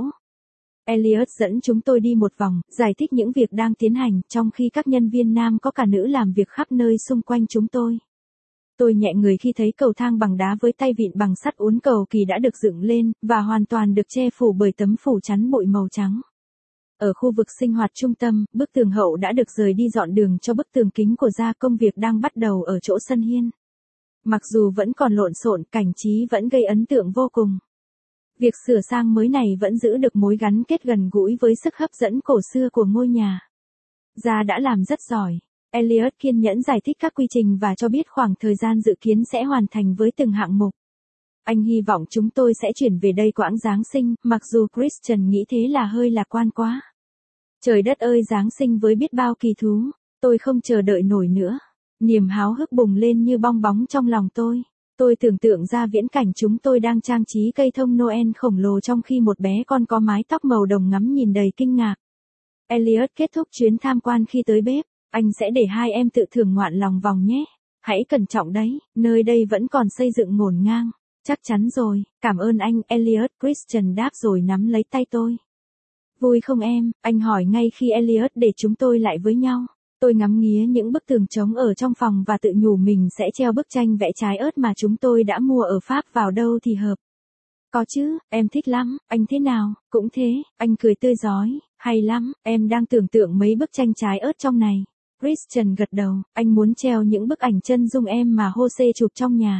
Elliot dẫn chúng tôi đi một vòng, giải thích những việc đang tiến hành, trong khi các nhân viên nam có cả nữ làm việc khắp nơi xung quanh chúng tôi. Tôi nhẹ người khi thấy cầu thang bằng đá với tay vịn bằng sắt uốn cầu kỳ đã được dựng lên, và hoàn toàn được che phủ bởi tấm phủ chắn bụi màu trắng. Ở khu vực sinh hoạt trung tâm, bức tường hậu đã được rời đi dọn đường cho bức tường kính của gia, công việc đang bắt đầu ở chỗ sân hiên. Mặc dù vẫn còn lộn xộn, cảnh trí vẫn gây ấn tượng vô cùng. Việc sửa sang mới này vẫn giữ được mối gắn kết gần gũi với sức hấp dẫn cổ xưa của ngôi nhà. Gia đã làm rất giỏi. Elliot kiên nhẫn giải thích các quy trình và cho biết khoảng thời gian dự kiến sẽ hoàn thành với từng hạng mục. Anh hy vọng chúng tôi sẽ chuyển về đây quãng Giáng sinh, mặc dù Christian nghĩ thế là hơi lạc quan quá. Trời đất ơi, Giáng sinh với biết bao kỳ thú, tôi không chờ đợi nổi nữa. Niềm háo hức bùng lên như bong bóng trong lòng tôi. Tôi tưởng tượng ra viễn cảnh chúng tôi đang trang trí cây thông Noel khổng lồ trong khi một bé con có mái tóc màu đồng ngắm nhìn đầy kinh ngạc. Elliot kết thúc chuyến tham quan khi tới bếp. Anh sẽ để hai em tự thưởng ngoạn lòng vòng nhé. Hãy cẩn trọng đấy, nơi đây vẫn còn xây dựng ngổn ngang. Chắc chắn rồi, cảm ơn anh, Elliot. Christian đáp rồi nắm lấy tay tôi. Vui không em? Anh hỏi ngay khi Elliot để chúng tôi lại với nhau. Tôi ngắm nghía những bức tường trống ở trong phòng và tự nhủ mình sẽ treo bức tranh vẽ trái ớt mà chúng tôi đã mua ở Pháp vào đâu thì hợp. Có chứ, em thích lắm. Anh thế nào? Cũng thế, anh cười tươi rói. Hay lắm, em đang tưởng tượng mấy bức tranh trái ớt trong này. Christian gật đầu, anh muốn treo những bức ảnh chân dung em mà Jose chụp trong nhà.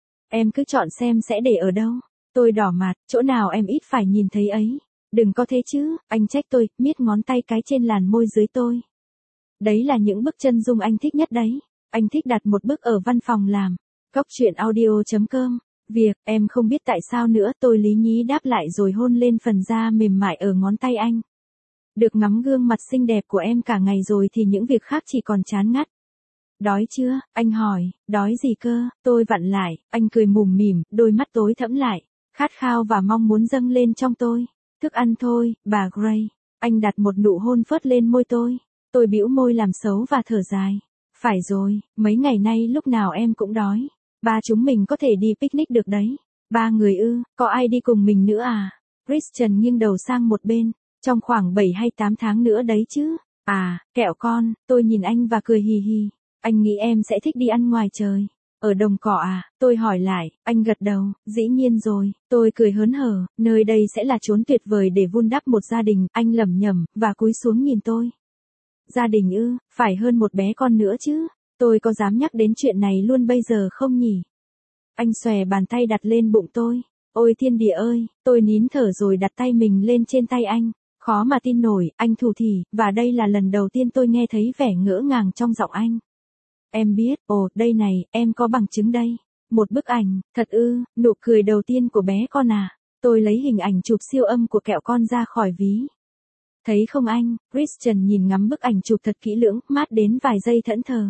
Em cứ chọn xem sẽ để ở đâu. Tôi đỏ mặt, chỗ nào em ít phải nhìn thấy ấy. Đừng có thế chứ, anh trách tôi, miết ngón tay cái trên làn môi dưới tôi. Đấy là những bức chân dung anh thích nhất đấy. Anh thích đặt một bức ở văn phòng làm. Góc truyện audio.com. Việc, em không biết tại sao nữa, tôi lý nhí đáp lại rồi hôn lên phần da mềm mại ở ngón tay anh. Được ngắm gương mặt xinh đẹp của em cả ngày rồi thì những việc khác chỉ còn chán ngắt. Đói chưa? Anh hỏi. Đói gì cơ? Tôi vặn lại, anh cười mủm mỉm, đôi mắt tối thẫm lại. Khát khao và mong muốn dâng lên trong tôi. Thức ăn thôi, bà Gray. Anh đặt một nụ hôn phớt lên môi tôi. Tôi bĩu môi làm xấu và thở dài. Phải rồi, mấy ngày nay lúc nào em cũng đói. Ba chúng mình có thể đi picnic được đấy. Ba người ư, có ai đi cùng mình nữa à? Christian nghiêng đầu sang một bên. Trong khoảng 7 hay 8 tháng nữa đấy chứ. À, kẹo con, tôi nhìn anh và cười hì hì. Anh nghĩ em sẽ thích đi ăn ngoài trời. Ở đồng cỏ à? Tôi hỏi lại, anh gật đầu, dĩ nhiên rồi. Tôi cười hớn hở, nơi đây sẽ là chốn tuyệt vời để vun đắp một gia đình. Anh lẩm nhẩm, và cúi xuống nhìn tôi. Gia đình ư, phải hơn một bé con nữa chứ. Tôi có dám nhắc đến chuyện này luôn bây giờ không nhỉ? Anh xòe bàn tay đặt lên bụng tôi. Ôi thiên địa ơi, tôi nín thở rồi đặt tay mình lên trên tay anh. Khó mà tin nổi, anh thủ thỉ, và đây là lần đầu tiên tôi nghe thấy vẻ ngỡ ngàng trong giọng anh. Em biết, đây này, em có bằng chứng đây. Một bức ảnh, thật ư, nụ cười đầu tiên của bé con à. Tôi lấy hình ảnh chụp siêu âm của kẹo con ra khỏi ví. Thấy không anh? Christian nhìn ngắm bức ảnh chụp thật kỹ lưỡng, mát đến vài giây thẫn thờ.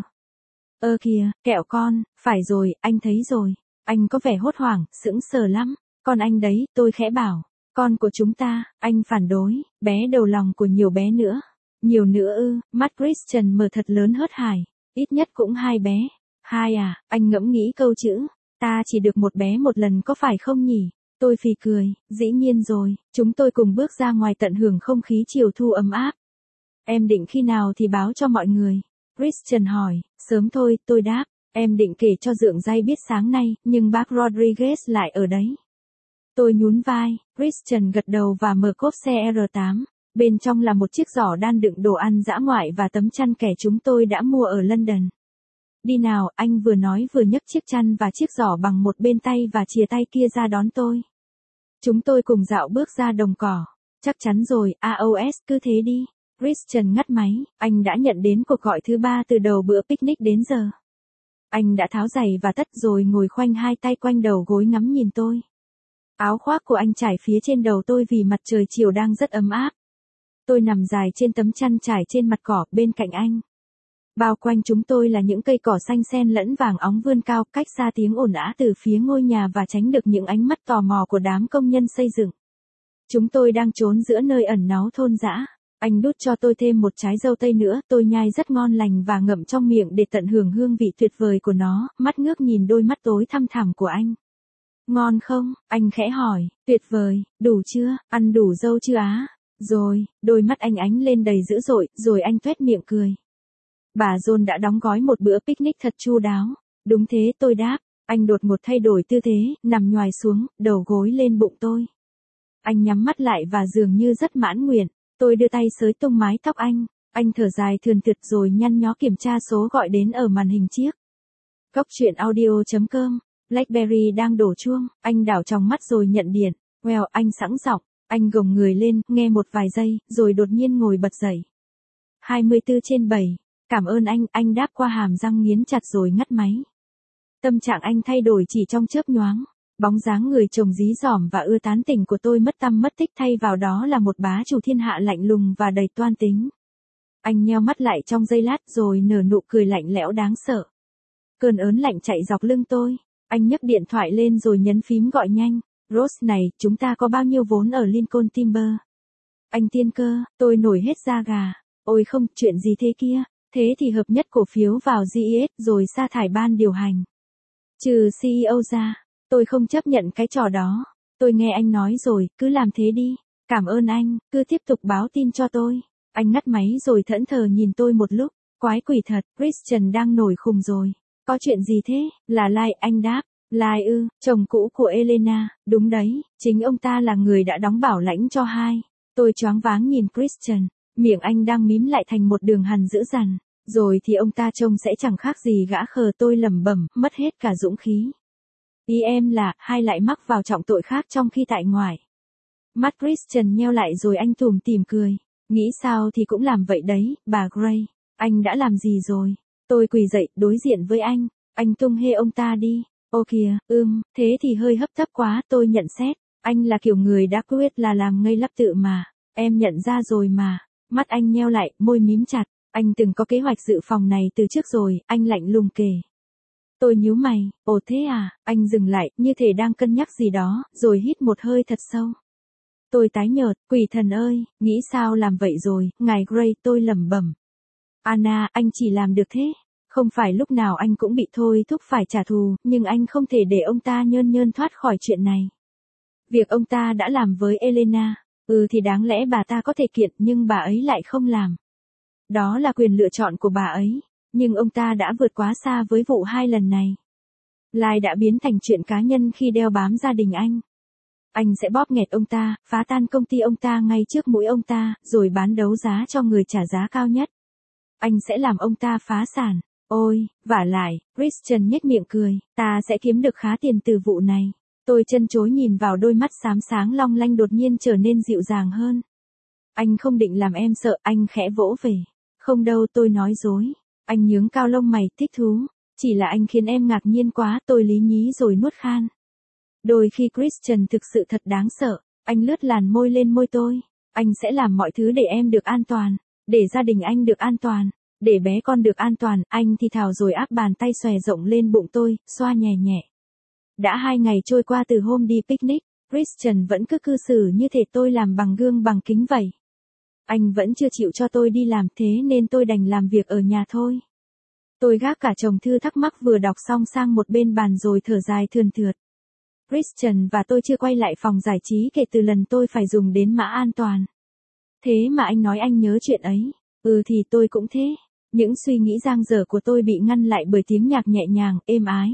Kìa, kẹo con, phải rồi, anh thấy rồi. Anh có vẻ hốt hoảng, sững sờ lắm. Con anh đấy, tôi khẽ bảo. Con của chúng ta, anh phản đối, bé đầu lòng của nhiều bé nữa. Nhiều nữa ư? Mắt Christian mở thật lớn hớt hải. Ít nhất cũng 2 bé. 2 à? Anh ngẫm nghĩ câu chữ. Ta chỉ được một bé một lần có phải không nhỉ? Tôi phì cười, dĩ nhiên rồi. Chúng tôi cùng bước ra ngoài tận hưởng không khí chiều thu ấm áp. Em định khi nào thì báo cho mọi người? Christian hỏi. Sớm thôi, tôi đáp. Em định kể cho Dượng Dây biết sáng nay, nhưng bác Rodriguez lại ở đấy. Tôi nhún vai, Christian gật đầu và mở cốp xe R8. Bên trong là một chiếc giỏ đan đựng đồ ăn dã ngoại và tấm chăn kẻ chúng tôi đã mua ở London. Đi nào, anh vừa nói vừa nhấc chiếc chăn và chiếc giỏ bằng một bên tay và chìa tay kia ra đón tôi. Chúng tôi cùng dạo bước ra đồng cỏ. Chắc chắn rồi, AOS, cứ thế đi. Christian ngắt máy, anh đã nhận đến cuộc gọi thứ 3 từ đầu bữa picnic đến giờ. Anh đã tháo giày và tất rồi ngồi khoanh hai tay quanh đầu gối ngắm nhìn tôi. Áo khoác của anh trải phía trên đầu tôi vì mặt trời chiều đang rất ấm áp. Tôi nằm dài trên tấm chăn trải trên mặt cỏ bên cạnh anh. Bao quanh chúng tôi là những cây cỏ xanh xen lẫn vàng óng vươn cao, cách xa tiếng ồn ào từ phía ngôi nhà và tránh được những ánh mắt tò mò của đám công nhân xây dựng. Chúng tôi đang trốn giữa nơi ẩn náu thôn dã. Anh đút cho tôi thêm một trái dâu tây nữa, tôi nhai rất ngon lành và ngậm trong miệng để tận hưởng hương vị tuyệt vời của nó, mắt ngước nhìn đôi mắt tối thăm thẳm của anh. Ngon không? Anh khẽ hỏi. Tuyệt vời, đủ chưa? Ăn đủ dâu chưa á? Rồi, đôi mắt anh ánh lên đầy dữ dội, rồi anh tuét miệng cười. Bà John đã đóng gói một bữa picnic thật chu đáo. Đúng thế, tôi đáp. Anh đột ngột thay đổi tư thế, nằm nhoài xuống, đầu gối lên bụng tôi. Anh nhắm mắt lại và dường như rất mãn nguyện. Tôi đưa tay xới tung mái tóc anh thở dài thườn thượt rồi nhăn nhó kiểm tra số gọi đến ở màn hình chiếc. Cốc truyện audio.com, BlackBerry đang đổ chuông, anh đảo tròng mắt rồi nhận điện. Well, anh sẵn giọng, anh gồng người lên, nghe một vài giây, rồi đột nhiên ngồi bật dậy. 24/7, cảm ơn anh đáp qua hàm răng nghiến chặt rồi ngắt máy. Tâm trạng anh thay đổi chỉ trong chớp nhoáng. Bóng dáng người chồng dí dỏm và ưa tán tỉnh của tôi mất tăm mất tích, thay vào đó là một bá chủ thiên hạ lạnh lùng và đầy toan tính. Anh nheo mắt lại trong giây lát rồi nở nụ cười lạnh lẽo đáng sợ. Cơn ớn lạnh chạy dọc lưng tôi. Anh nhấc điện thoại lên rồi nhấn phím gọi nhanh. Rose này, chúng ta có bao nhiêu vốn ở Lincoln Timber? Anh tiên cơ, tôi nổi hết da gà. Ôi không, chuyện gì thế kia? Thế thì hợp nhất cổ phiếu vào GES rồi sa thải ban điều hành. Trừ CEO ra, tôi không chấp nhận cái trò đó. Tôi nghe anh nói rồi, cứ làm thế đi. Cảm ơn anh, cứ tiếp tục báo tin cho tôi. Anh ngắt máy rồi thẫn thờ nhìn tôi một lúc. Quái quỷ thật, Christian đang nổi khùng rồi. Có chuyện gì thế? Là Lai, anh đáp. Lai ư, chồng cũ của Elena, đúng đấy, chính ông ta là người đã đóng bảo lãnh cho hai. Tôi choáng váng nhìn Christian, miệng anh đang mím lại thành một đường hằn dữ dằn. Rồi thì ông ta trông sẽ chẳng khác gì gã khờ, tôi lẩm bẩm, mất hết cả dũng khí. Ý em là, hai lại mắc vào trọng tội khác trong khi tại ngoại. Mắt Christian nheo lại rồi anh tủm tỉm cười. Nghĩ sao thì cũng làm vậy đấy, bà Gray. Anh đã làm gì rồi? Tôi quỳ dậy, đối diện với anh. Anh tung hê ông ta đi. Ô kìa, thế thì hơi hấp tấp quá, tôi nhận xét. Anh là kiểu người đã quyết là làm ngây lắp tự mà. Em nhận ra rồi mà. Mắt anh nheo lại, môi mím chặt. Anh từng có kế hoạch dự phòng này từ trước rồi, anh lạnh lùng kể. Tôi nhíu mày, ồ thế à, anh dừng lại, như thể đang cân nhắc gì đó, rồi hít một hơi thật sâu. Tôi tái nhợt, quỷ thần ơi, nghĩ sao làm vậy rồi, ngài Gray, tôi lẩm bẩm. Anna, anh chỉ làm được thế. Không phải lúc nào anh cũng bị thôi thúc phải trả thù, nhưng anh không thể để ông ta nhơn nhơn thoát khỏi chuyện này. Việc ông ta đã làm với Elena, thì đáng lẽ bà ta có thể kiện, nhưng bà ấy lại không làm. Đó là quyền lựa chọn của bà ấy, nhưng ông ta đã vượt quá xa với vụ 2 lần này. Lai đã biến thành chuyện cá nhân khi đeo bám gia đình anh. Anh sẽ bóp nghẹt ông ta, phá tan công ty ông ta ngay trước mũi ông ta, rồi bán đấu giá cho người trả giá cao nhất. Anh sẽ làm ông ta phá sản. Ôi, vả lại, Christian nhếch miệng cười, ta sẽ kiếm được khá tiền từ vụ này. Tôi chân chối nhìn vào đôi mắt xám sáng long lanh đột nhiên trở nên dịu dàng hơn. Anh không định làm em sợ, anh khẽ vỗ về. Không đâu, tôi nói dối. Anh nhướng cao lông mày, thích thú. Chỉ là anh khiến em ngạc nhiên quá, tôi lý nhí rồi nuốt khan. Đôi khi Christian thực sự thật đáng sợ. Anh lướt làn môi lên môi tôi. Anh sẽ làm mọi thứ để em được an toàn. Để gia đình anh được an toàn. Để bé con được an toàn. Anh thì thào rồi áp bàn tay xòe rộng lên bụng tôi, xoa nhẹ nhẹ. Đã 2 ngày trôi qua từ hôm đi picnic, Christian vẫn cứ cư xử như thể tôi làm bằng gương bằng kính vậy. Anh vẫn chưa chịu cho tôi đi làm, thế nên tôi đành làm việc ở nhà thôi. Tôi gác cả chồng thư thắc mắc vừa đọc xong sang một bên bàn rồi thở dài thườn thượt. Christian và tôi chưa quay lại phòng giải trí kể từ lần tôi phải dùng đến mã an toàn. Thế mà anh nói anh nhớ chuyện ấy. Thì tôi cũng thế. Những suy nghĩ dang dở của tôi bị ngăn lại bởi tiếng nhạc nhẹ nhàng, êm ái.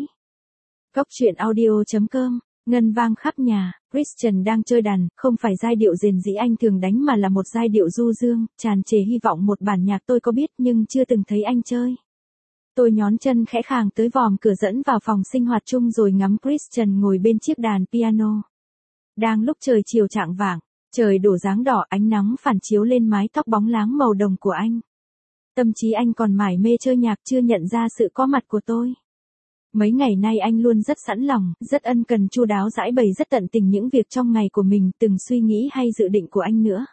Cốc truyện audio.com, ngân vang khắp nhà. Christian đang chơi đàn, không phải giai điệu rền rĩ anh thường đánh mà là một giai điệu du dương, tràn trề hy vọng, một bản nhạc tôi có biết nhưng chưa từng thấy anh chơi. Tôi nhón chân khẽ khàng tới vòm cửa dẫn vào phòng sinh hoạt chung rồi ngắm Christian ngồi bên chiếc đàn piano. Đang lúc trời chiều chạng vạng, trời đổ dáng đỏ, ánh nắng phản chiếu lên mái tóc bóng láng màu đồng của anh. Tâm trí anh còn mải mê chơi nhạc, chưa nhận ra sự có mặt của tôi. Mấy ngày nay anh luôn rất sẵn lòng, rất ân cần, chu đáo, giải bày rất tận tình những việc trong ngày của mình, từng suy nghĩ hay dự định của anh nữa.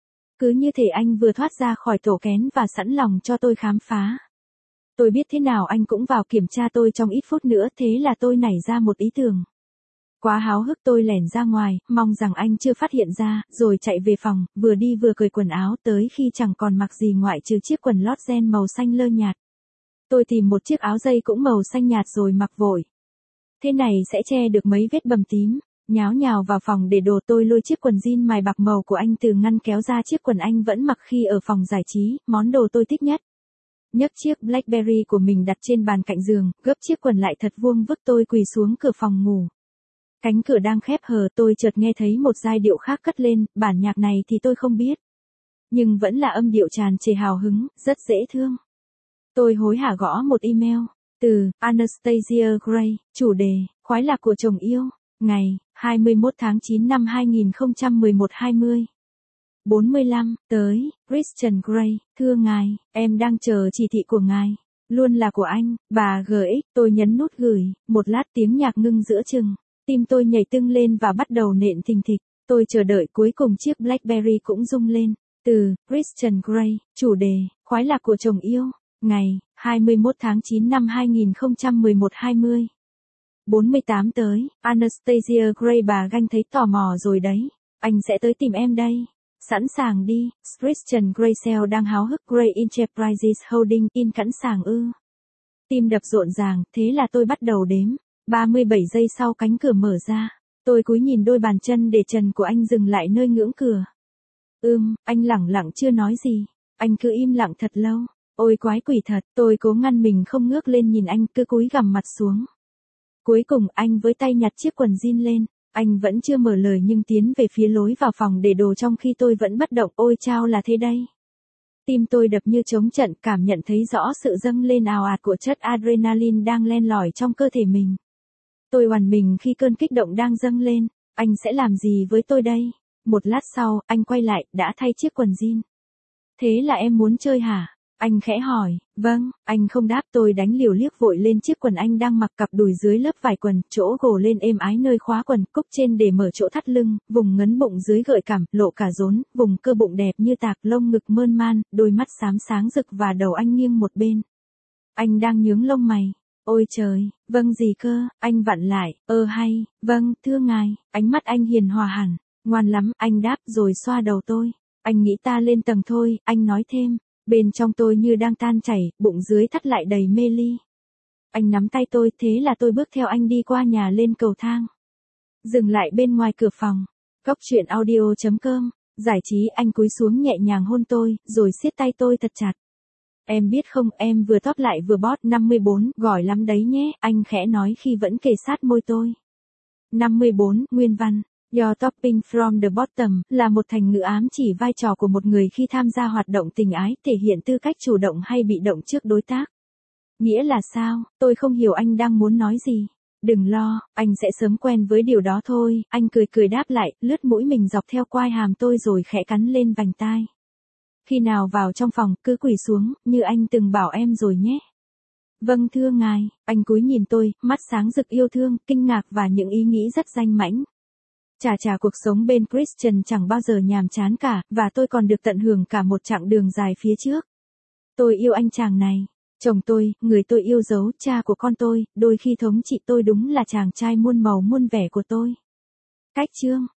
Cứ như thể anh vừa thoát ra khỏi tổ kén và sẵn lòng cho tôi khám phá. Tôi biết thế nào anh cũng vào kiểm tra tôi trong ít phút nữa, thế là tôi nảy ra một ý tưởng. Quá háo hức tôi lẻn ra ngoài, mong rằng anh chưa phát hiện ra, rồi chạy về phòng, vừa đi vừa cởi quần áo tới khi chẳng còn mặc gì ngoại trừ chiếc quần lót ren màu xanh lơ nhạt. Tôi tìm một chiếc áo dây cũng màu xanh nhạt rồi mặc vội. Thế này sẽ che được mấy vết bầm tím. Nháo nhào vào phòng để đồ, tôi lôi chiếc quần jean mài bạc màu của anh từ ngăn kéo ra, chiếc quần anh vẫn mặc khi ở phòng giải trí, món đồ tôi thích nhất. Nhấc chiếc BlackBerry của mình đặt trên bàn cạnh giường, gấp chiếc quần lại thật vuông vức, tôi quỳ xuống cửa phòng ngủ. Cánh cửa đang khép hờ, tôi chợt nghe thấy một giai điệu khác cất lên, bản nhạc này thì tôi không biết. nhưng vẫn là âm điệu tràn trề hào hứng, rất dễ thương. Tôi hối hả gõ một email, từ Anastasia Gray, chủ đề, khoái lạc của chồng yêu, ngày 21 tháng 9 năm 2011 20. 45, tới, Christian Grey, thưa ngài, em đang chờ chỉ thị của ngài. Luôn là của anh, bà GX, tôi nhấn nút gửi, một lát tiếng nhạc ngưng giữa chừng. Tim tôi nhảy tưng lên và bắt đầu nện thình thịch. Tôi chờ đợi cuối cùng chiếc BlackBerry cũng rung lên. Từ, Christian Grey, chủ đề, khoái lạc của chồng yêu, ngày, 21 tháng 9 năm 2011 20. 48 tới, Anastasia Gray bà Ganh thấy tò mò rồi đấy. Anh sẽ tới tìm em đây. Sẵn sàng đi, Christian Grey Sale đang háo hức Gray Enterprises Holding in sẵn sàng ư. Tim đập rộn ràng, thế là tôi bắt đầu đếm. 37 giây sau cánh cửa mở ra. Tôi cúi nhìn đôi bàn chân để trần của anh dừng lại nơi ngưỡng cửa. Anh lẳng lặng chưa nói gì. Anh cứ im lặng thật lâu. Ôi quái quỷ thật, tôi cố ngăn mình không ngước lên nhìn anh, cứ cúi gằm mặt xuống. Cuối cùng anh với tay nhặt chiếc quần jean lên. Anh vẫn chưa mở lời nhưng tiến về phía lối vào phòng để đồ trong khi tôi vẫn bất động. Ôi chao là thế đây. Tim tôi đập như trống trận, cảm nhận thấy rõ sự dâng lên ào ạt của chất adrenaline đang len lỏi trong cơ thể mình. Tôi oằn mình khi cơn kích động đang dâng lên. Anh sẽ làm gì với tôi đây? Một lát sau, anh quay lại, đã thay chiếc quần jean. Thế là em muốn chơi hả? Anh khẽ hỏi. Vâng, anh không đáp. Tôi đánh liều liếc vội lên chiếc quần anh đang mặc, cặp đùi dưới lớp vải quần, chỗ gồ lên êm ái nơi khóa quần, cúc trên để mở chỗ thắt lưng, vùng ngấn bụng dưới gợi cảm, lộ cả rốn, vùng cơ bụng đẹp như tạc, lông ngực mơn man, đôi mắt xám sáng rực và đầu anh nghiêng một bên. Anh đang nhướng lông mày. Ôi trời, vâng gì cơ, anh vặn lại, hay, vâng, thưa ngài, ánh mắt anh hiền hòa hẳn, ngoan lắm, anh đáp rồi xoa đầu tôi. Anh nghĩ ta lên tầng thôi, anh nói thêm. Bên trong tôi như đang tan chảy, bụng dưới thắt lại đầy mê ly. Anh nắm tay tôi, thế là tôi bước theo anh đi qua nhà lên cầu thang. Dừng lại bên ngoài cửa phòng. Cóc truyện audio.com, giải trí. Anh cúi xuống nhẹ nhàng hôn tôi, rồi siết tay tôi thật chặt. Em biết không, em vừa tóp lại vừa bót. 54, giỏi lắm đấy nhé, anh khẽ nói khi vẫn kề sát môi tôi. 54, nguyên văn. Your topping from the bottom là một thành ngữ ám chỉ vai trò của một người khi tham gia hoạt động tình ái, thể hiện tư cách chủ động hay bị động trước đối tác. Nghĩa là sao? Tôi không hiểu anh đang muốn nói gì. Đừng lo, anh sẽ sớm quen với điều đó thôi. Anh cười cười đáp lại, lướt mũi mình dọc theo quai hàm tôi rồi khẽ cắn lên vành tai. Khi nào vào trong phòng, cứ quỳ xuống, như anh từng bảo em rồi nhé. Vâng thưa ngài, anh cúi nhìn tôi, mắt sáng rực yêu thương, kinh ngạc và những ý nghĩ rất danh mãnh. Chà cuộc sống bên Christian chẳng bao giờ nhàm chán cả, và tôi còn được tận hưởng cả một chặng đường dài phía trước. Tôi yêu anh chàng này. Chồng tôi, người tôi yêu dấu, cha của con tôi, đôi khi thống trị tôi đúng là chàng trai muôn màu muôn vẻ của tôi. Cách chương